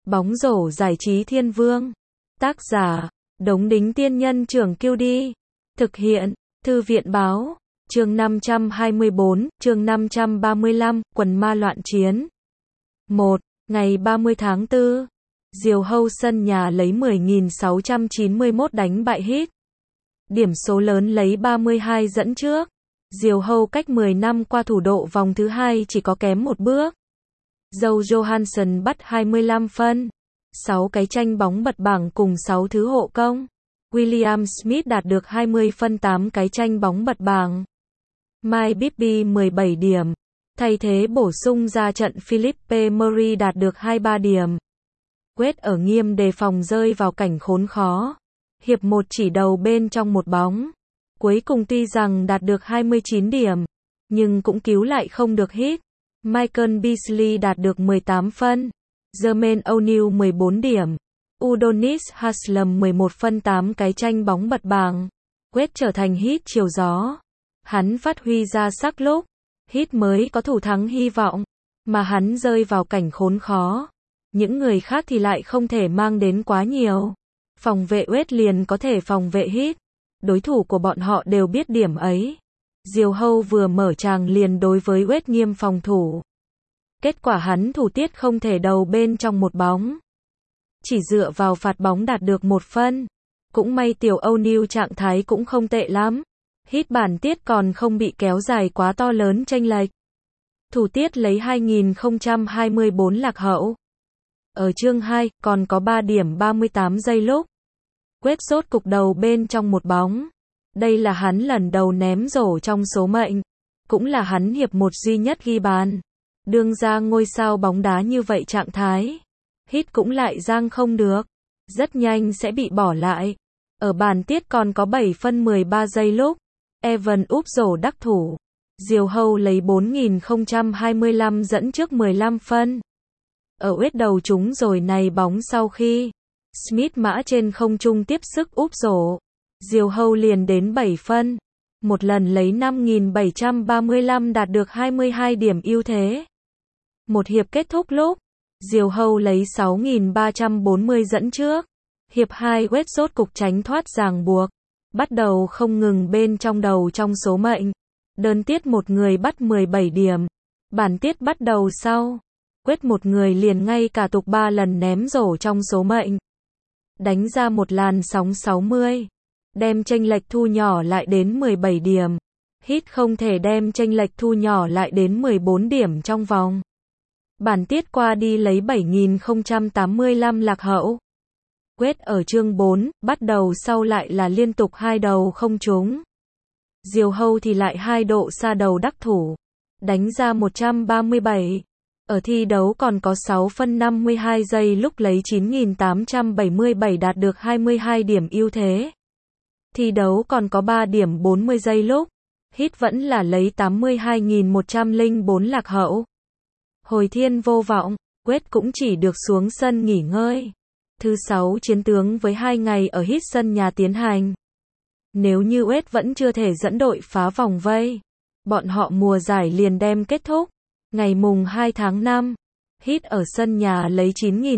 Bóng rổ giải trí thiên vương. Tác giả, Đống Đính Tiên Nhân Trưởng Kiêu Đi. Thực hiện, Thư viện Báo. Chương 524, chương 535, quần ma loạn chiến. 1. Ngày 30 tháng 4. Diều Hâu sân nhà lấy 10.691 đánh bại Heat. Điểm số lớn lấy 32 dẫn trước. Diều Hâu cách 10 năm qua thủ độ vòng thứ 2 chỉ có kém một bước. Joe Johansson bắt 25 phân. 6 cái tranh bóng bật bảng cùng 6 thứ hộ công. William Smith đạt được 20 phân 8 cái tranh bóng bật bảng. Mike Bibby 17 điểm. Thay thế bổ sung ra trận Philippe Murray đạt được 23 điểm. Wade ở nghiêm đề phòng rơi vào cảnh khốn khó. Hiệp 1 chỉ đầu bên trong một bóng. Cuối cùng tuy rằng đạt được 29 điểm, nhưng cũng cứu lại không được Heat. Michael Beasley đạt được 18 phân. Jermaine O'Neal 14 điểm. Udonis Haslem 11 phân 8 cái tranh bóng bật bảng. Wade trở thành Heat chiều gió. Hắn phát huy ra sắc lúc Heat mới có thủ thắng hy vọng, mà hắn rơi vào cảnh khốn khó. Những người khác thì lại không thể mang đến quá nhiều. Phòng vệ Wade liền có thể phòng vệ Heat. Đối thủ của bọn họ đều biết điểm ấy. Diều Hâu vừa mở tràng liền đối với Wade nghiêm phòng thủ. Kết quả hắn thủ tiết không thể đầu bên trong một bóng. Chỉ dựa vào phạt bóng đạt được một phân. Cũng may tiểu O'Neal trạng thái cũng không tệ lắm. Heat bản tiết còn không bị kéo dài quá to lớn chênh lệch. Thủ tiết lấy 2024 lạc hậu. Ở chương 2, còn có 3 điểm 38 giây lúc. Wade rốt cục đầu bên trong một bóng. Đây là hắn lần đầu ném rổ trong số mệnh. Cũng là hắn hiệp 1 duy nhất ghi bàn. Đương ra ngôi sao bóng đá như vậy trạng thái. Heat cũng lại giang không được. Rất nhanh sẽ bị bỏ lại. Ở bàn tiết còn có 7 phân 13 giây lúc. Evan úp rổ đắc thủ. Diều Hâu lấy 4025 dẫn trước 15 phân. Ở Wade đầu trúng rồi này bóng sau khi Smith mã trên không trung tiếp sức úp rổ. Diều Hâu liền đến 7 phân. Một lần lấy 5735 đạt được 22 điểm ưu thế. Một hiệp kết thúc lúc Diều Hâu lấy 6340 dẫn trước. Hiệp 2 Wade rốt cục tránh thoát ràng buộc. Bắt đầu không ngừng bên trong đầu trong số mệnh. Đơn tiết một người bắt 17 điểm. Bản tiết bắt đầu sau. Wade một người liền ngay cả tục 3 lần ném rổ trong số mệnh. Đánh ra một làn sóng 60. Đem chênh lệch thu nhỏ lại đến 17 điểm. Heat không thể đem chênh lệch thu nhỏ lại đến 14 điểm trong vòng. Bản tiết qua đi lấy 7085 lạc hậu. Wade ở chương 4, bắt đầu sau lại là liên tục 2 đầu không trúng. Diều Hâu thì lại 2 độ xa đầu đắc thủ. Đánh ra 137. Ở thi đấu còn có 6 phân 52 giây lúc lấy 9877 đạt được 22 điểm ưu thế. Thi đấu còn có 3 điểm 40 giây lúc. Heat vẫn là lấy 82.104 lạc hậu. Hồi thiên vô vọng, Wade cũng chỉ được xuống sân nghỉ ngơi. Thứ 6 chiến tướng với 2 ngày ở Heat sân nhà tiến hành. Nếu như Wade vẫn chưa thể dẫn đội phá vòng vây, bọn họ mùa giải liền đem kết thúc. Ngày mùng 2 tháng 5, Heat ở sân nhà lấy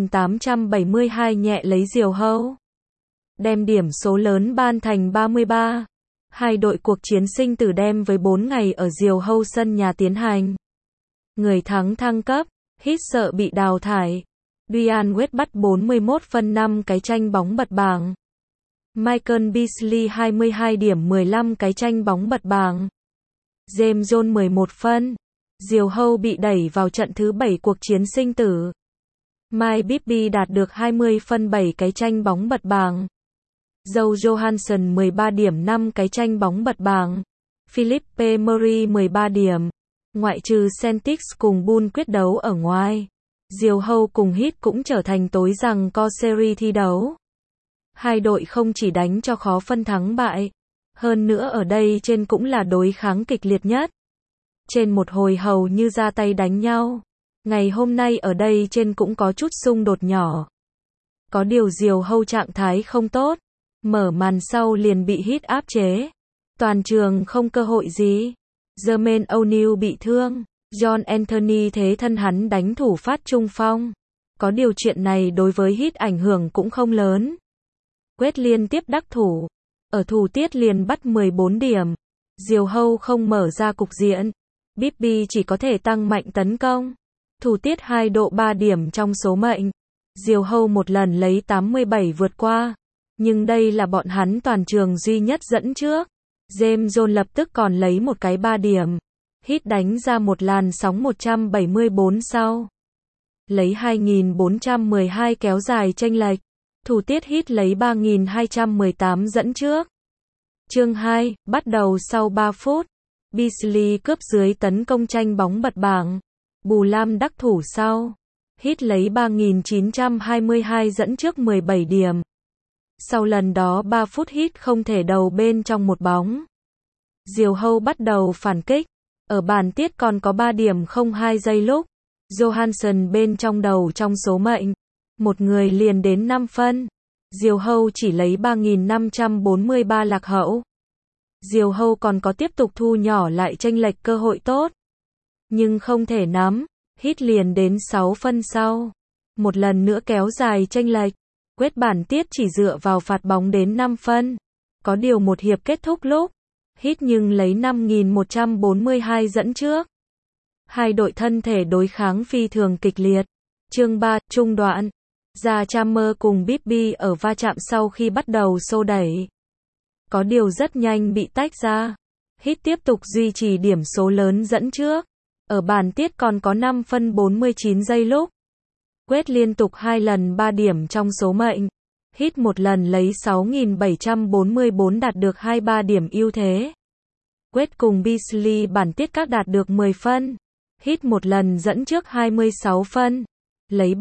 9872 nhẹ lấy Diều Hâu. Đem điểm số lớn ban thành 33. Hai đội cuộc chiến sinh tử đem với 4 ngày ở Diều Hâu sân nhà tiến hành. Người thắng thăng cấp, Heat sợ bị đào thải. Dwyane Wade bắt 41 phân 5 cái tranh bóng bật bảng. Michael Beasley 22 điểm 15 cái tranh bóng bật bảng. James Jones 11 phân. Diều Hâu bị đẩy vào trận thứ 7 cuộc chiến sinh tử. Mike Bibby đạt được 20 phân 7 cái tranh bóng bật bảng. Joe Johansson 13 điểm 5 cái tranh bóng bật bảng. Philippe Murray 13 điểm. Ngoại trừ Celtics cùng Bulls quyết đấu ở ngoài, Diều Hâu cùng Heat cũng trở thành tối giằng co series thi đấu. Hai đội không chỉ đánh cho khó phân thắng bại, hơn nữa ở đây trên cũng là đối kháng kịch liệt nhất. Trên một hồi hầu như ra tay đánh nhau. Ngày hôm nay ở đây trên cũng có chút xung đột nhỏ. Có điều Diều Hâu trạng thái không tốt, mở màn sau liền bị Heat áp chế. Toàn trường không cơ hội gì. Jermaine O'Neal bị thương, John Anthony thế thân hắn đánh thủ phát trung phong. Có điều chuyện này đối với Heat ảnh hưởng cũng không lớn. Quét liên tiếp đắc thủ. Ở thủ tiết liền bắt 14 điểm. Diều hâu không mở ra cục diện. Bibby chỉ có thể tăng mạnh tấn công. Thủ tiết 2 độ 3 điểm trong số mệnh. Diều hâu một lần lấy 87 vượt qua. Nhưng đây là bọn hắn toàn trường duy nhất dẫn trước. James Jones lập tức còn lấy một cái 3 điểm. Heat đánh ra một làn sóng 174 sau. Lấy 2412 kéo dài chênh lệch. Thủ tiết Heat lấy 3218 dẫn trước. Chương 2, bắt đầu sau 3 phút. Beasley cướp dưới tấn công tranh bóng bật bảng. Bù Lam đắc thủ sau. Heat lấy 3922 dẫn trước 17 điểm. Sau lần đó 3 phút Heat không thể đầu bên trong một bóng. Diều hâu bắt đầu phản kích. Ở bàn tiết còn có 3 điểm 02 giây lúc. Johansson bên trong đầu trong số mệnh. Một người liền đến 5 phân. Diều hâu chỉ lấy 3543 lạc hậu. Diều hâu còn có tiếp tục thu nhỏ lại chênh lệch cơ hội tốt. Nhưng không thể nắm. Heat liền đến 6 phân sau. Một lần nữa kéo dài chênh lệch. Quét bản tiết chỉ dựa vào phạt bóng đến 5 phân. Có điều một hiệp kết thúc lúc. Heat nhưng lấy 5142 dẫn trước. Hai đội thân thể đối kháng phi thường kịch liệt. Chương 3, trung đoạn. Ra Chalmers cùng Bibby ở va chạm sau khi bắt đầu xô đẩy. Có điều rất nhanh bị tách ra. Heat tiếp tục duy trì điểm số lớn dẫn trước. Ở bàn tiết còn có 5 phân 49 giây lúc. Quét liên tục 2 lần 3 điểm trong số mệnh. Heat một lần lấy 6744 đạt được 23 điểm ưu thế. Quét cùng Beasley bản tiết các đạt được 10 phân. Heat một lần dẫn trước 26 phân. Lấy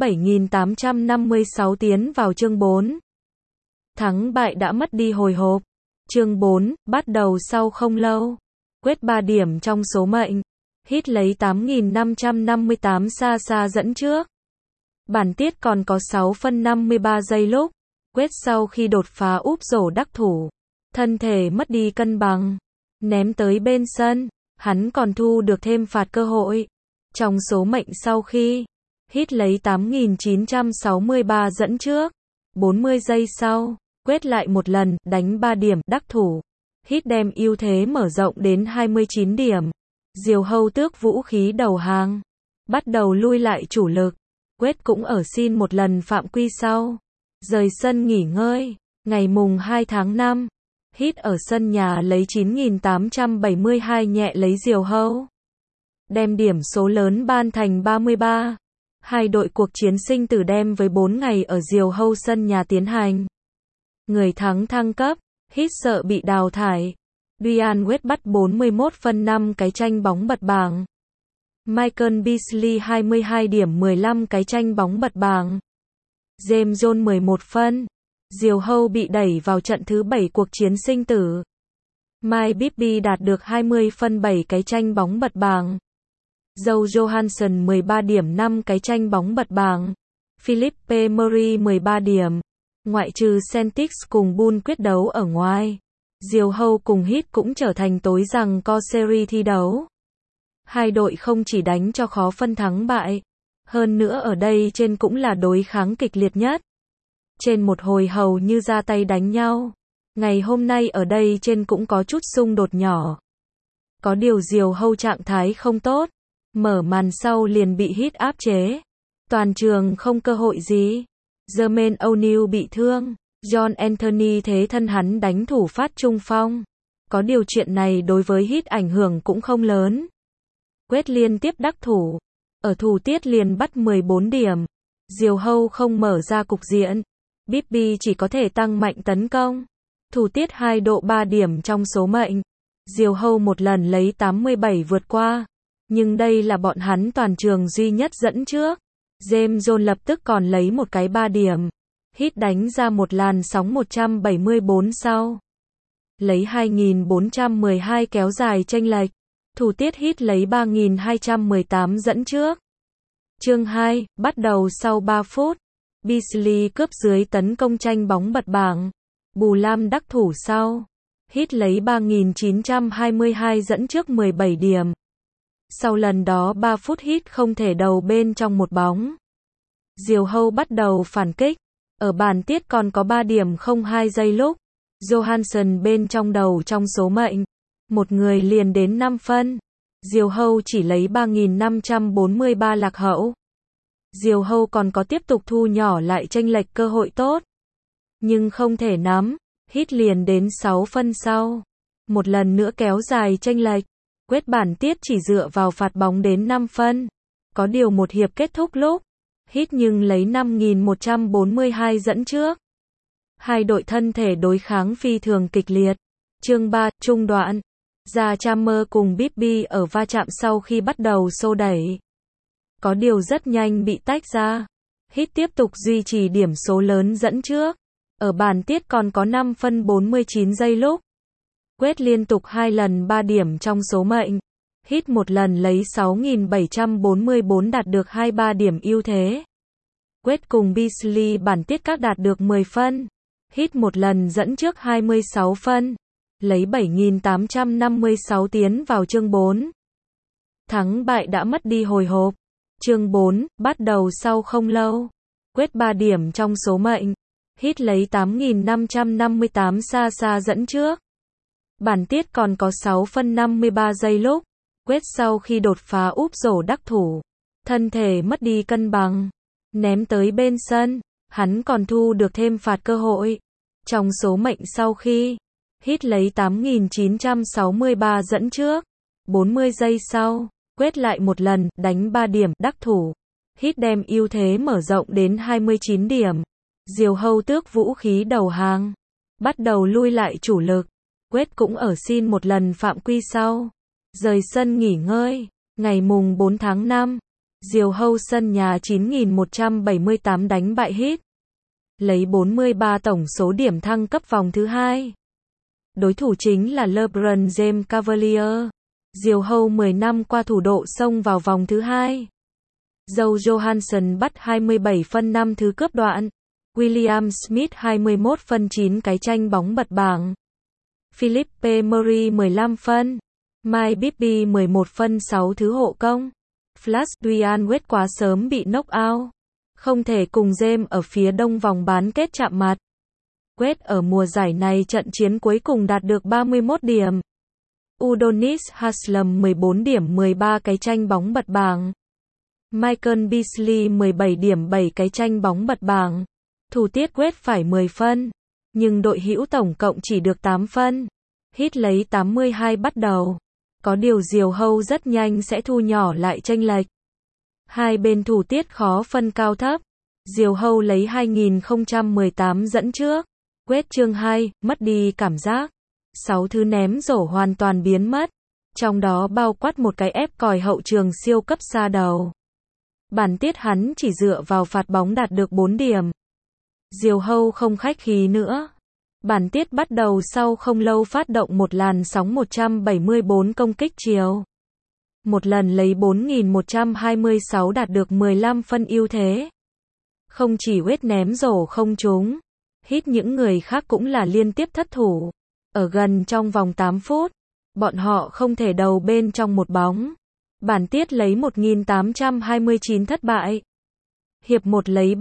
7856 tiến vào chương 4. Thắng bại đã mất đi hồi hộp. Chương 4, bắt đầu sau không lâu. Quét 3 điểm trong số mệnh. Heat lấy 8558 xa dẫn trước. Bản tiết còn có 6 phân 53 giây lúc. Quét sau khi đột phá úp rổ đắc thủ. Thân thể mất đi cân bằng. Ném tới bên sân. Hắn còn thu được thêm phạt cơ hội. Trong số mệnh sau khi. Heat lấy 8963 dẫn trước. 40 giây sau. Quét lại một lần, đánh 3 điểm, đắc thủ. Heat đem ưu thế mở rộng đến 29 điểm. Diều hâu tước vũ khí đầu hàng. Bắt đầu lui lại chủ lực. Quét cũng ở xin một lần phạm quy sau. Rời sân nghỉ ngơi. Ngày mùng 2 tháng 5. Heat ở sân nhà lấy 9872 nhẹ lấy diều hâu. Đem điểm số lớn ban thành 33. Hai đội cuộc chiến sinh tử đem với 4 ngày ở diều hâu sân nhà tiến hành. Người thắng thăng cấp. Heat sợ bị đào thải. Diane Wade bắt 41 phân 5 cái tranh bóng bật bảng. Michael Beasley 22 điểm 15 cái tranh bóng bật bảng. James Jones 11 phân. Diều hâu bị đẩy vào trận thứ 7 cuộc chiến sinh tử. Mike Bibby đạt được 20 phân 7 cái tranh bóng bật bảng. Joe Johansson 13 điểm 5 cái tranh bóng bật bảng. Philippe Murray 13 điểm. Ngoại trừ Celtics cùng Bulls quyết đấu ở ngoài. Diều hâu cùng Heat cũng trở thành tối rằng co series thi đấu. Hai đội không chỉ đánh cho khó phân thắng bại. Hơn nữa ở đây trên cũng là đối kháng kịch liệt nhất. Trên một hồi hầu như ra tay đánh nhau. Ngày hôm nay ở đây trên cũng có chút xung đột nhỏ. Có điều diều hâu trạng thái không tốt. Mở màn sau liền bị Heat áp chế. Toàn trường không cơ hội gì. Jermaine O'Neal bị thương. John Anthony thế thân hắn đánh thủ phát trung phong. Có điều chuyện này đối với Heat ảnh hưởng cũng không lớn. Quét liên tiếp đắc thủ. Ở thủ tiết liền bắt 14 điểm. Diều hâu không mở ra cục diện. Bibby chỉ có thể tăng mạnh tấn công. Thủ tiết 2 độ 3 điểm trong số mệnh. Diều hâu một lần lấy 87 vượt qua. Nhưng đây là bọn hắn toàn trường duy nhất dẫn trước. James Jones lập tức còn lấy một cái 3 điểm. Heat đánh ra một làn sóng 174 sau. Lấy 2412 kéo dài chênh lệch. Thủ tiết Heat lấy 3218 dẫn trước. Chương 2, bắt đầu sau 3 phút. Beasley cướp dưới tấn công tranh bóng bật bảng. Bù Lam đắc thủ sau. Heat lấy 3922 dẫn trước 17 điểm. Sau lần đó 3 phút Heat không thể đầu bên trong một bóng. Diều Hâu bắt đầu phản kích. Ở bản tiết còn có 3 điểm 02 giây lúc. Johansson bên trong đầu trong số mệnh. Một người liền đến 5 phân. Diều Hâu chỉ lấy 3.543 lạc hậu. Diều Hâu còn có tiếp tục thu nhỏ lại chênh lệch cơ hội tốt. Nhưng không thể nắm. Hít liền đến 6 phân sau. Một lần nữa kéo dài chênh lệch. Quyết bản tiết chỉ dựa vào phạt bóng đến 5 phân. Có điều một hiệp kết thúc lúc. Hít nhưng lấy 5.142 dẫn trước. Hai đội thân thể đối kháng phi thường kịch liệt. Chương 3, trung đoạn. Ra Chalmers cùng Bibby ở va chạm sau khi bắt đầu xô đẩy. Có điều rất nhanh bị tách ra. Hít tiếp tục duy trì điểm số lớn dẫn trước. Ở bản tiết còn có 5 phân 49 giây lúc. Quyết liên tục 2 lần 3 điểm trong số mệnh. Hít một lần lấy 6.744 đạt được 23 điểm ưu thế. Quyết cùng Beasley bản tiết các đạt được 10 phân. Hít một lần dẫn trước 26 phân. Lấy 7.856 tiến vào chương 4. Thắng bại đã mất đi hồi hộp. Chương 4, bắt đầu sau không lâu. Quyết 3 điểm trong số mệnh. Hít lấy 8.558 xa dẫn trước. Bản tiết còn có 6 phân 53 giây lúc. Quyết sau khi đột phá úp rổ đắc thủ. Thân thể mất đi cân bằng. Ném tới bên sân. Hắn còn thu được thêm phạt cơ hội. Trong số mệnh sau khi. Hít lấy 8.963 dẫn trước. 40 giây sau. Quyết lại một lần, đánh 3 điểm, đắc thủ. Hít đem ưu thế mở rộng đến 29 điểm. Diều Hâu tước vũ khí đầu hàng. Bắt đầu lui lại chủ lực. Quyết cũng ở xin một lần phạm quy sau. Rời sân nghỉ ngơi. Ngày mùng 4 tháng 5. Diều Hâu sân nhà 9.178 đánh bại Hít. Lấy 43 tổng số điểm thăng cấp vòng thứ 2. Đối thủ chính là LeBron James Cavalier. Diều Hâu 10 năm qua thủ độ xông vào vòng thứ 2. Joe Johansson bắt 27 phân 5 thứ cướp đoạn. William Smith 21 phân 9 cái tranh bóng bật bảng. Philippe Murray 15 phân. Mike Bibby 11 phân 6 thứ hộ công. Flash Dwayne Wade quá sớm bị knock out. Không thể cùng James ở phía đông vòng bán kết chạm mặt. Wade ở mùa giải này trận chiến cuối cùng đạt được 31 điểm. Udonis Haslem 14 điểm 13 cái tranh bóng bật bảng. Michael Beasley 17 điểm 7 cái tranh bóng bật bảng. Thủ tiết Wade phải 10 phân. Nhưng đội hữu tổng cộng chỉ được 8 phân. Hít lấy 82 bắt đầu. Có điều Diều Hâu rất nhanh sẽ thu nhỏ lại chênh lệch. Hai bên thủ tiết khó phân cao thấp. Diều Hâu lấy 2018 dẫn trước. Wade chương 2, mất đi cảm giác. 6 thứ ném rổ hoàn toàn biến mất. Trong đó bao quát một cái ép còi hậu trường siêu cấp xa đầu. Bản tiết hắn chỉ dựa vào phạt bóng đạt được 4 điểm. Diều Hâu không khách khí nữa. Bản tiết bắt đầu sau không lâu phát động một làn sóng 174 công kích chiều. Một lần lấy 4.126 đạt được 15 phân ưu thế. Không chỉ Wade ném rổ không trúng. Hít những người khác cũng là liên tiếp thất thủ. Ở gần trong vòng 8 phút. Bọn họ không thể đầu bên trong một bóng. Bản tiết lấy 1.829 thất bại. Hiệp 1 lấy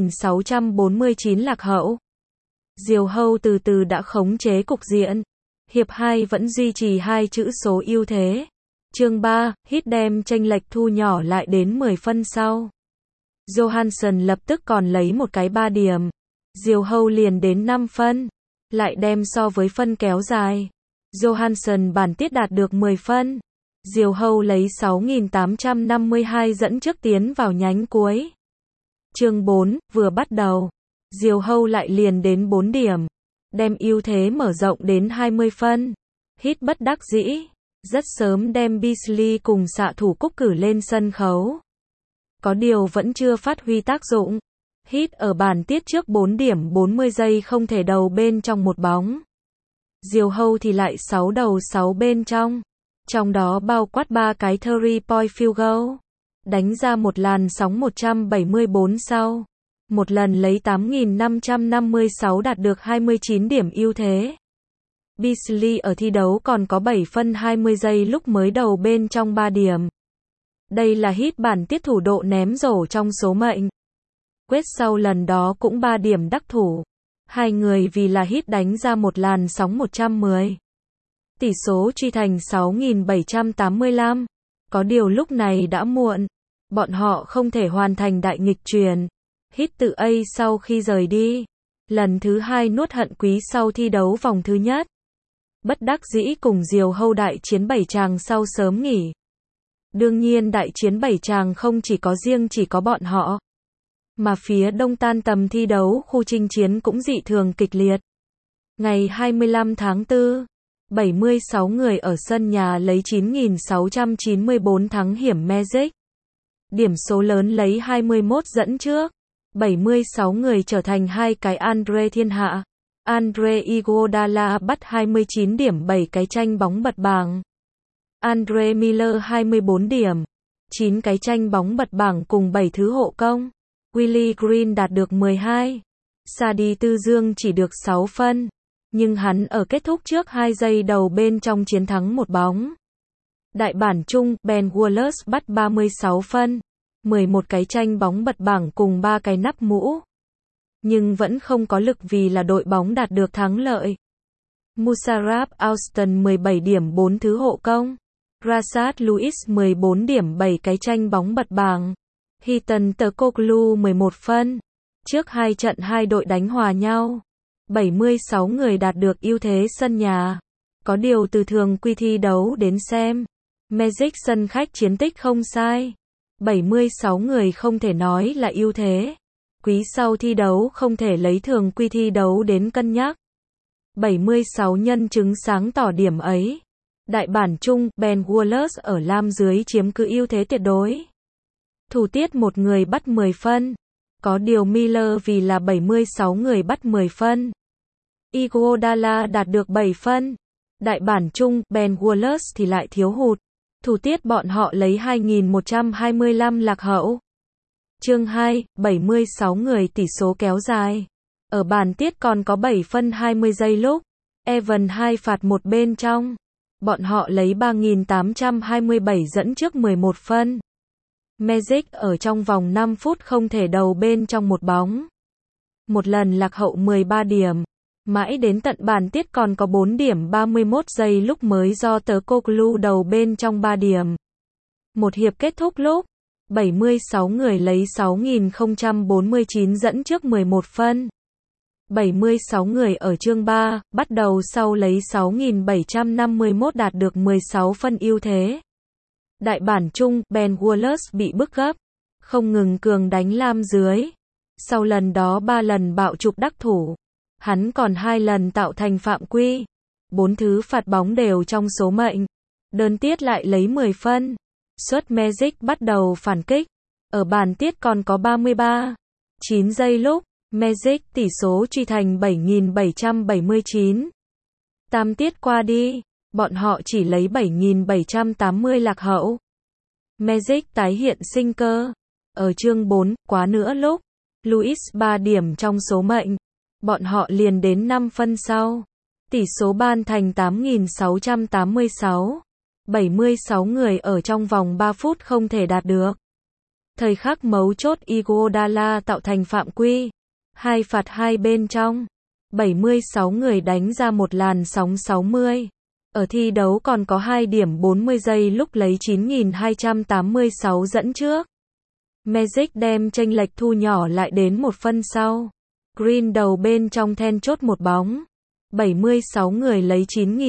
3.649 lạc hậu. Diều Hâu từ từ đã khống chế cục diện. Hiệp 2 vẫn duy trì hai chữ số ưu thế. Chương 3, Hít đem chênh lệch thu nhỏ lại đến 10 phân sau. Johansson lập tức còn lấy một cái 3 điểm. Diều Hâu liền đến 5 phân. Lại đem so với phân kéo dài. Johansson bản tiết đạt được 10 phân. Diều Hâu lấy 6.852 dẫn trước tiến vào nhánh cuối. Chương 4, vừa bắt đầu. Diều Hâu lại liền đến 4 điểm. Đem ưu thế mở rộng đến 20 phân. Hít bất đắc dĩ. Rất sớm đem Beasley cùng xạ thủ Cúc cử lên sân khấu. Có điều vẫn chưa phát huy tác dụng. Hít ở bản tiết trước 4 điểm 40 giây không thể đầu bên trong một bóng. Diều Hâu thì lại 6 đầu 6 bên trong. Trong đó bao quát 3 cái 3-point field goal. Đánh ra một làn sóng 174 sau. Một lần lấy 8.556 đạt được 29 điểm ưu thế. Beasley ở thi đấu còn có 7 phân 20 giây lúc mới đầu bên trong 3 điểm. Đây là Hít bản tiết thủ độ ném rổ trong số mệnh. Quết sau lần đó cũng 3 điểm đắc thủ. Hai người vì là hit đánh ra một làn sóng 110. Tỷ số truy thành 6.785. Có điều lúc này đã muộn. Bọn họ không thể hoàn thành đại nghịch truyền. Hit tự A sau khi rời đi. Lần thứ 2 nuốt hận quý sau thi đấu vòng thứ nhất. Bất đắc dĩ cùng Diều Hâu đại chiến 7 chàng sau sớm nghỉ. Đương nhiên đại chiến 7 chàng không chỉ có bọn họ. Mà phía đông tan tầm thi đấu khu chinh chiến cũng dị thường kịch liệt. Ngày 25 tháng 4, 76 người ở sân nhà lấy 9.694 thắng hiểm Magic. Điểm số lớn lấy 21 dẫn trước. 76 người trở thành hai cái Andre thiên hạ. Andre Iguodala bắt 29 điểm 7 cái tranh bóng bật bảng. Andre Miller 24 điểm, 9 cái tranh bóng bật bảng cùng 7 thứ hộ công. Willie Green đạt được 12. Sadi Tư Dương chỉ được 6 phân. Nhưng hắn ở kết thúc trước 2 giây đầu bên trong chiến thắng một bóng. Đại bản chung, Ben Wallace bắt 36 phân. 11 cái tranh bóng bật bảng cùng 3 cái nắp mũ. Nhưng vẫn không có lực vì là đội bóng đạt được thắng lợi. Musarraf Austin 17 điểm 4 thứ hộ công. Rashad Lewis 14 điểm 7 cái tranh bóng bật bảng. Hiton Turkoglu 11 phân. Trước 2 trận hai đội đánh hòa nhau. 76 người đạt được ưu thế sân nhà. Có điều từ thường quy thi đấu đến xem. Magic sân khách chiến tích không sai. 76 người không thể nói là ưu thế. Quý sau thi đấu không thể lấy thường quy thi đấu đến cân nhắc. 76 nhân chứng sáng tỏ điểm ấy. Đại bản chung, Ben Wallace ở lam dưới chiếm cứ ưu thế tuyệt đối. Thủ tiết một người bắt 10 phân. Có điều Miller vì là 76 người bắt 10 phân. Iguodala đạt được 7 phân. Đại bản chung, Ben Wallace thì lại thiếu hụt. Thủ tiết bọn họ lấy 2.125 lạc hậu. Chương 2, 76 người tỷ số kéo dài. Ở bàn tiết còn có 7 phân 20 giây lúc. Evan 2 phạt một bên trong. Bọn họ lấy 3.827 dẫn trước 11 phân. Magic ở trong vòng 5 phút không thể đầu bên trong một bóng. Một lần lạc hậu 13 điểm. Mãi đến tận bàn tiết còn có 4 điểm 31 giây lúc mới do Turkoglu đầu bên trong 3 điểm. Một hiệp kết thúc lúc 76 người lấy 6.049 dẫn trước 11 phân. 76 người ở chương 3, bắt đầu sau lấy 6.751 đạt được 16 phân ưu thế. Đại bản chung, Ben Wallace bị bức gấp, không ngừng cường đánh lam dưới. Sau lần đó 3 lần bạo trục đắc thủ. Hắn còn 2 lần tạo thành phạm quy. 4 thứ phạt bóng đều trong số mệnh. Đơn tiết lại lấy 10 phân. Suất Magic bắt đầu phản kích. Ở bàn tiết còn có 33. 9 giây lúc. Magic tỷ số truy thành 7.779. Tam tiết qua đi. Bọn họ chỉ lấy 7.780 lạc hậu. Magic tái hiện sinh cơ. Ở chương 4, quá nữa lúc. Lewis 3 điểm trong số mệnh. Bọn họ liền đến 5 phân sau. Tỷ số ban thành 8.686. 76 người ở trong vòng 3 phút không thể đạt được. Thời khắc mấu chốt Iguodala tạo thành phạm quy. 2 phạt 2 bên trong. 76 người đánh ra một làn sóng 60. Ở thi đấu còn có 2 điểm 40 giây lúc lấy 9.286 dẫn trước. Magic đem chênh lệch thu nhỏ lại đến 1 phân sau. Green đầu bên trong then chốt một bóng. 76 người lấy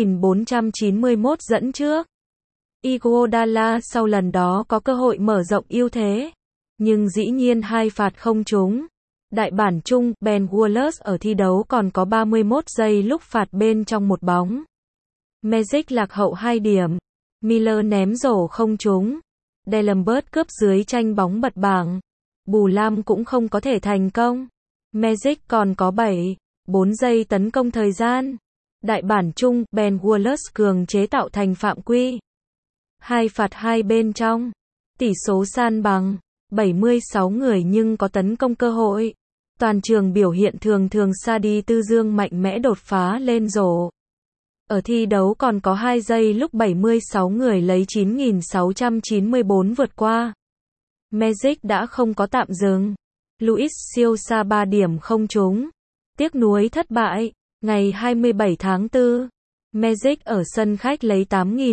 9.491 dẫn trước. Iguodala sau lần đó có cơ hội mở rộng ưu thế. Nhưng dĩ nhiên 2 phạt không trúng. Đại bản chung, Ben Wallace ở thi đấu còn có 31 giây lúc phạt bên trong một bóng. Magic lạc hậu 2 điểm. Miller ném rổ không trúng. Delembert cướp dưới tranh bóng bật bảng. Bù lam cũng không có thể thành công. Magic còn có 4 giây tấn công thời gian. Đại bản chung, Ben Wallace cường chế tạo thành phạm quy. 2 phạt 2 bên trong. Tỷ số san bằng. 76 người nhưng có tấn công cơ hội. Toàn trường biểu hiện thường Sadi Tư Dương mạnh mẽ đột phá lên rổ. Ở thi đấu còn có 2 giây lúc 76 người lấy 9.694 vượt qua. Magic đã không có tạm dừng. Luis siêu xa 3 điểm không trúng. Tiếc nuối thất bại. Ngày 27 tháng 4, Magic ở sân khách lấy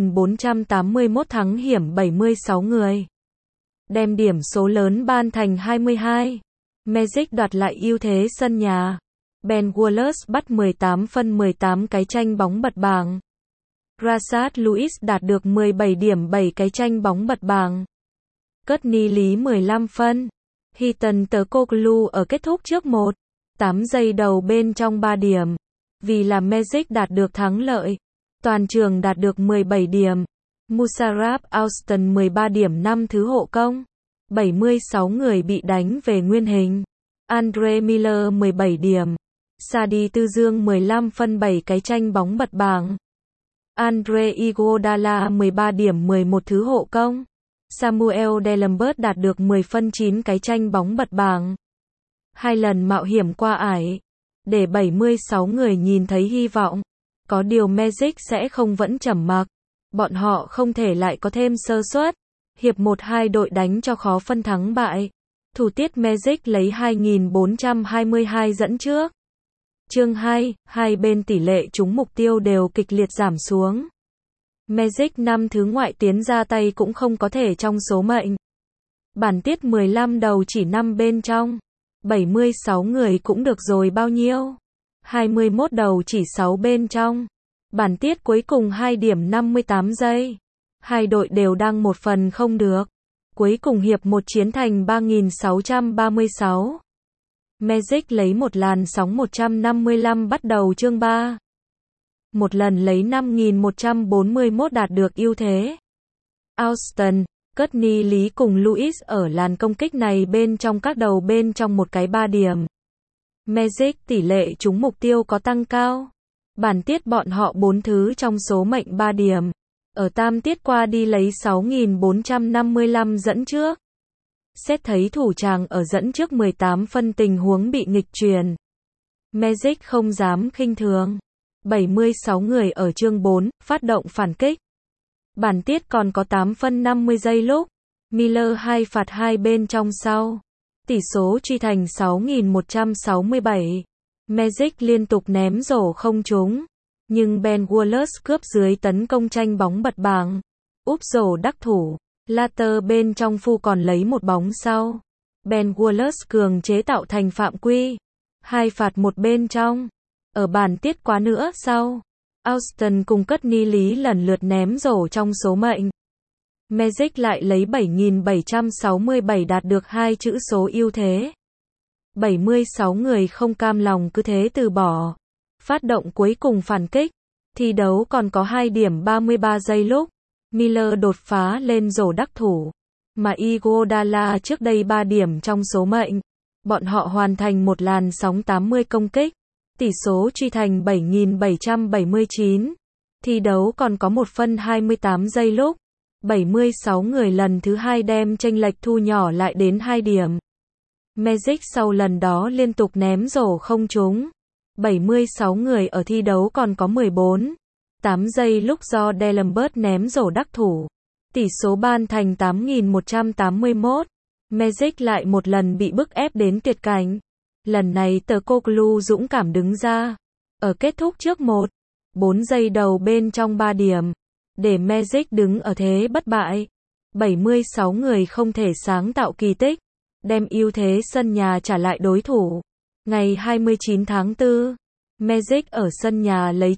8.481 thắng hiểm 76 người. Đem điểm số lớn ban thành 22. Magic đoạt lại ưu thế sân nhà. Ben Wallace bắt 18 phân 18 cái tranh bóng bật bảng. Rashad Lewis đạt được 17 điểm 7 cái tranh bóng bật bảng. Courtney Lý 15 phân. Heaton Turkoglu ở kết thúc trước 8 giây đầu bên trong 3 điểm. Vì là Magic đạt được thắng lợi. Toàn trường đạt được 17 điểm. Musarraf Austin 13 điểm 5 thứ hộ công. 76 người bị đánh về nguyên hình. Andre Miller 17 điểm. Sadi Tư Dương 15 phân 7 cái tranh bóng bật bảng. Andre Iguodala 13 điểm 11 thứ hộ công. Samuel Delembert đạt được 10 phân 9 cái tranh bóng bật bảng. 2 lần mạo hiểm qua ải. Để 76 người nhìn thấy hy vọng. Có điều Magic sẽ không vẫn trầm mặc. Bọn họ không thể lại có thêm sơ suất. Hiệp 1-2 đội đánh cho khó phân thắng bại. Thủ tiết Magic lấy 2.422 dẫn trước. Chương 2, hai bên tỷ lệ trúng mục tiêu đều kịch liệt giảm xuống. Magic 5 thứ ngoại tiến ra tay cũng không có thể trong số mệnh. Bản tiết 15 đầu chỉ 5 bên trong. 76 người cũng được rồi bao nhiêu. 21 đầu chỉ 6 bên trong. Bản tiết cuối cùng 2 điểm 58 giây. Hai đội đều đang một phần không được. Cuối cùng hiệp 1 chiến thành 3.636. Magic lấy một làn sóng 155 bắt đầu chương 3. Một lần lấy 5.141 đạt được ưu thế. Austin, Courtney Lý cùng Lewis ở làn công kích này bên trong các đầu bên trong một cái 3 điểm. Magic tỷ lệ trúng mục tiêu có tăng cao. Bản tiết bọn họ 4 thứ trong số mệnh 3 điểm. Ở tam tiết qua đi lấy 6.455 dẫn trước. Xét thấy thủ tràng ở dẫn trước 18 phân tình huống bị nghịch truyền. Magic không dám khinh thường. 76 người ở chương 4, phát động phản kích. Bản tiết còn có 8 phân 50 giây lúc. Miller 2 phạt 2 bên trong sau. Tỷ số truy thành 6.167. Magic liên tục ném rổ không trúng. Nhưng Ben Wallace cướp dưới tấn công tranh bóng bật bảng. Úp rổ đắc thủ. Latter bên trong phu còn lấy một bóng sau. Ben Wallace cường chế tạo thành phạm quy. 2 phạt một bên trong. Ở bàn tiết quá nữa sau. Austin cùng Courtney Lý lần lượt ném rổ trong số mệnh. Magic lại lấy 7.767 đạt được 2 chữ số ưu thế. 76 người không cam lòng cứ thế từ bỏ. Phát động cuối cùng phản kích. Thi đấu còn có 2 điểm 33 giây lúc. Miller đột phá lên rổ đắc thủ. Mà Iguodala trước đây 3 điểm trong số mệnh. Bọn họ hoàn thành một làn sóng 80 công kích. Tỷ số truy thành 7.779. Thi đấu còn có 1 phân 28 giây lúc. 76 người lần thứ 2 đem chênh lệch thu nhỏ lại đến 2 điểm. Magic sau lần đó liên tục ném rổ không trúng. 76 người ở thi đấu còn có 8 giây lúc do Delembert ném rổ đắc thủ. Tỷ số ban thành 8.181. Magic lại một lần bị bức ép đến tuyệt cảnh. Lần này Turkoglu dũng cảm đứng ra. Ở kết thúc trước 4 giây đầu bên trong 3 điểm. Để Magic đứng ở thế bất bại. 76 người không thể sáng tạo kỳ tích. Đem ưu thế sân nhà trả lại đối thủ. Ngày 29 tháng 4. Magic ở sân nhà lấy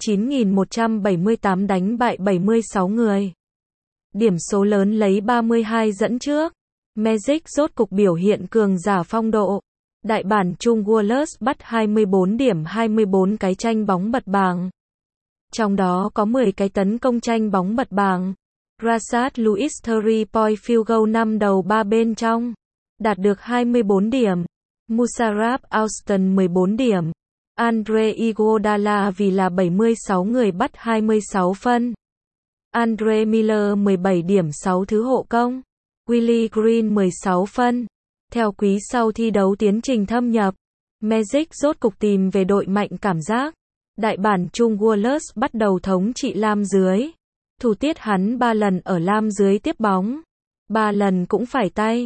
9.178 đánh bại 76 người. Điểm số lớn lấy 32 dẫn trước. Magic rốt cục biểu hiện cường giả phong độ. Đại bản chung Wallace bắt 24 điểm 24 cái tranh bóng bật bảng. Trong đó có 10 cái tấn công tranh bóng bật bảng. Rashad Lewis 3-point field goal 5 đầu 3 bên trong. Đạt được 24 điểm. Musarraf Austin 14 điểm. Andre Iguodala vì là 76 người bắt 26 phân. Andre Miller 17 điểm 6 thứ hộ công. Willie Green 16 phân. Theo quý sau thi đấu tiến trình thâm nhập, Magic rốt cục tìm về đội mạnh cảm giác. Đại bản chung Wallace bắt đầu thống trị lam dưới. Thủ tiết hắn 3 lần ở lam dưới tiếp bóng. 3 lần cũng phải tay.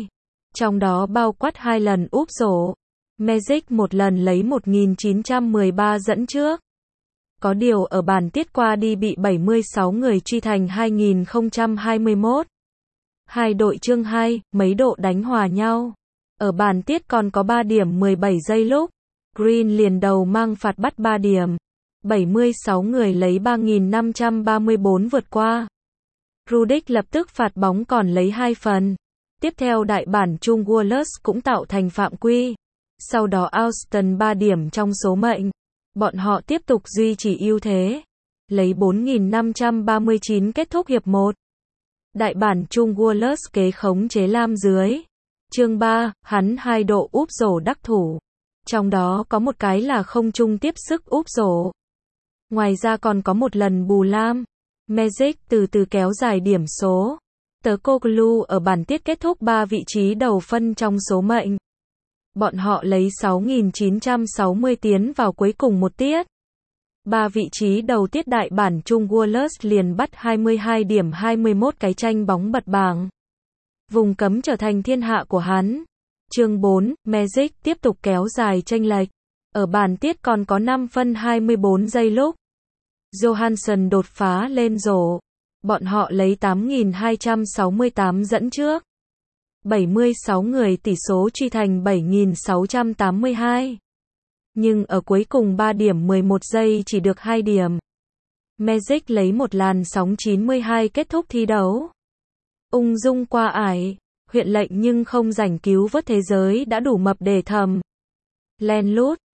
trong đó bao quát 2 lần úp rổ. Magic một lần lấy 1913 dẫn trước. Có điều ở bản tiết qua đi bị 76 người truy thành 2021. Hai đội chương 2, mấy độ đánh hòa nhau. Ở bản tiết còn có 3 điểm 17 giây lúc. Green liền đầu mang phạt bắt 3 điểm. 76 người lấy 3534 vượt qua. Rudick lập tức phạt bóng còn lấy 2 phần. Tiếp theo đại bản chung Wallace cũng tạo thành phạm quy. Sau đó Austin 3 điểm trong số mệnh. Bọn họ tiếp tục duy trì ưu thế. Lấy 4539 kết thúc hiệp 1. Đại bản chung Wallace kế khống chế Lam dưới. Chương 3, hắn 2 độ úp rổ đắc thủ. Trong đó có một cái là không chung tiếp sức úp rổ. Ngoài ra còn có một lần bù Lam. Magic từ từ kéo dài điểm số. Turkoglu ở bản tiết kết thúc 3 vị trí đầu phân trong số mệnh. Bọn họ lấy 6.960 tiến vào cuối cùng một tiết. 3 vị trí đầu tiết đại bản chung Wallace liền bắt 22 điểm 21 cái tranh bóng bật bảng. Vùng cấm trở thành thiên hạ của hắn. Chương 4, Magic tiếp tục kéo dài chênh lệch. Ở bản tiết còn có 5 phân 24 giây lúc. Johansson đột phá lên rổ. Bọn họ lấy 8.268 dẫn trước. 76 người tỷ số truy thành 7.682. Nhưng ở cuối cùng 3 điểm 11 giây chỉ được 2 điểm. Magic lấy một làn sóng 92 kết thúc thi đấu. Ung dung qua ải, huyện lệnh nhưng không giành cứu vớt thế giới đã đủ mập để thầm. Len lút,